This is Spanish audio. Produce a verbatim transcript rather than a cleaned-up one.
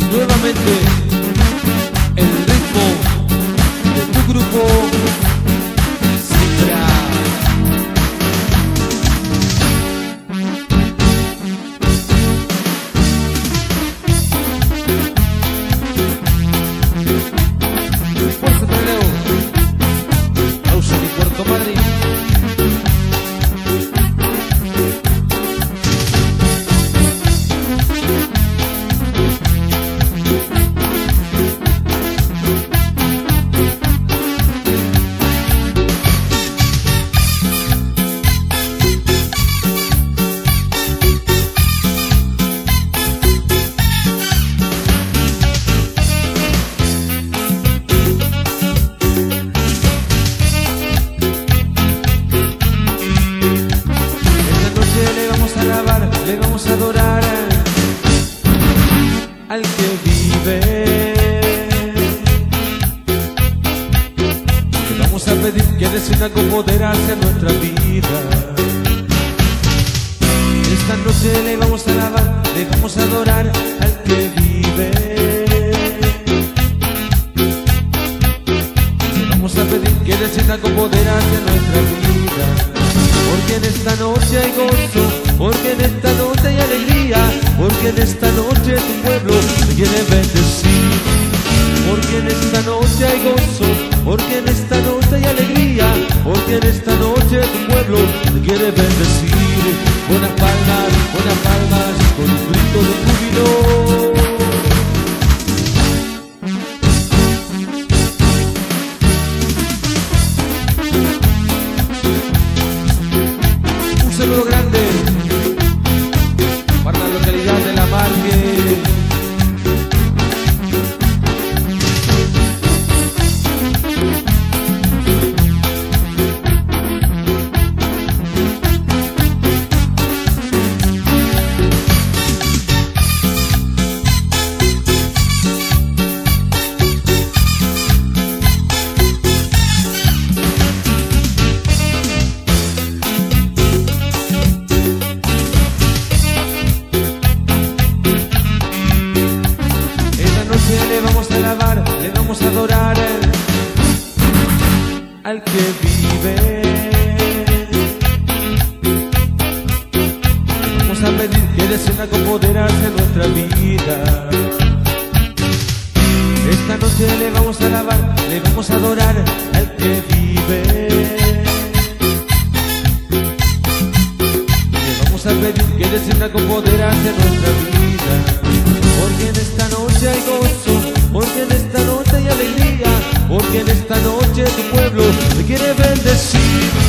nuevamente el ritmo de tu grupo Cifra. Fuerza Treleu, Ausa y Puerto Madrid. Le vamos a adorar al que vive. Le vamos a pedir que decida acomodarse a nuestra vida. Esta noche le vamos a alabar, le vamos a adorar al que vive. Le vamos a pedir que decida acomodarse a nuestra vida. Porque en esta noche hay gozo, porque en esta noche hay alegría, porque en esta noche tu pueblo te quiere bendecir. Porque en esta noche hay gozo, porque en esta noche hay alegría, porque en esta noche tu pueblo te quiere bendecir. Buenas palmas, buenas palmas, con un grito de júbilo. Un saludo grande para la localidad de La Marque. Le vamos a alabar, le vamos a adorar al que vive. Le vamos a pedir que desea acomodarse en nuestra vida. Esta noche le vamos a alabar, le vamos a adorar al que vive. Le vamos a pedir que desea acomodarse en nuestra vida. Porque en esta noche hay gozo, porque en esta noche hay alegría, porque en esta noche tu pueblo te quiere bendecir.